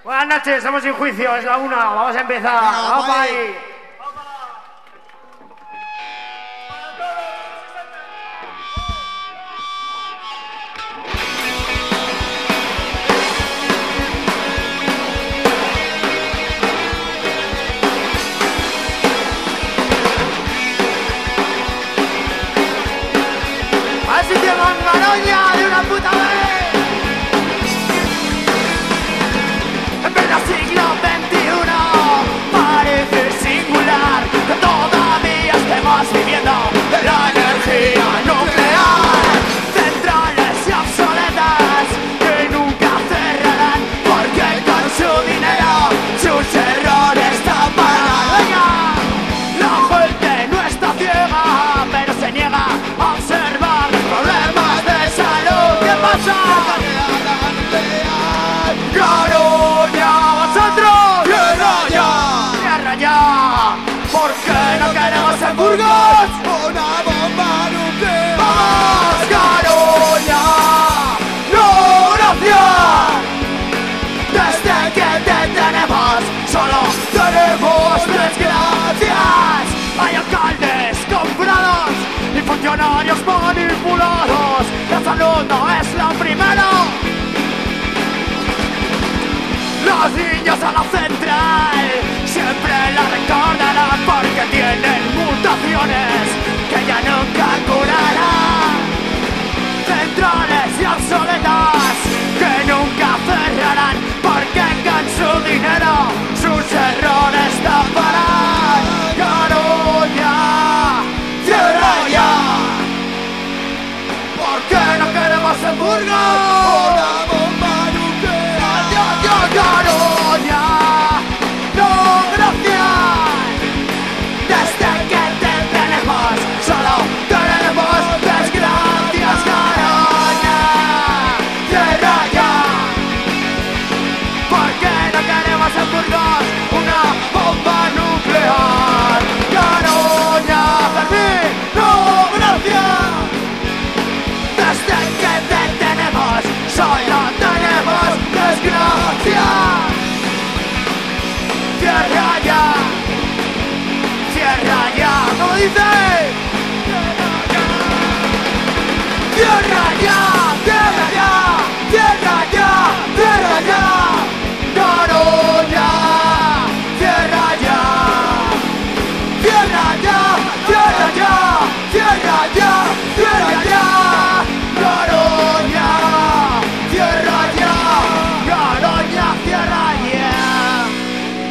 Buenas noches, somos Sin Juicio, es la 1, vamos a empezar. Vamos ahí. A ver si te mangaroña de una puta vez. En pleno siglo XXI parece singular que todavía estemos viviendo de la energía nuclear. Centrales y obsoletas que nunca cerrarán porque con su dinero sus errores taparán. ¡Venga! La gente no está ciega, pero se niega a observar los problemas de salud. ¿Qué pasa? ¡Garoña! ¡Vosotros! ¡Tierra ya! ¡Tierra ya! ¿Por qué no queremos en Burgos una bomba nuclear? ¡Vamos, Garoña! ¡No, gracias! Desde que te tenemos, solo tenemos desgracias. Hay alcaldes comprados y funcionarios manipulados. La salud no es lo primero. Los niños a la central siempre la recordarán porque tienen mutaciones que ya nunca curarán. Centrales y obsoletas que nunca cerrarán porque con su dinero sus errores taparán. ¡Garoña! ¡Cierra ya! ¿Por qué no queremos en Burgos una bomba nuclear? ¡Garoña! ¡No, gracias! Desde que te tenemos, solo tenemos desgracias. ¡Garoña! ¡Cierra ya! ¿Por qué no queremos en Burgos una bomba nuclear? ¡Garoña! ¡Fermín! ¡No, gracias! Desde que te tenemos, solo tenemos desgracia. ¡Cierra ya! ¡Cierra ya! ¿Cómo dice?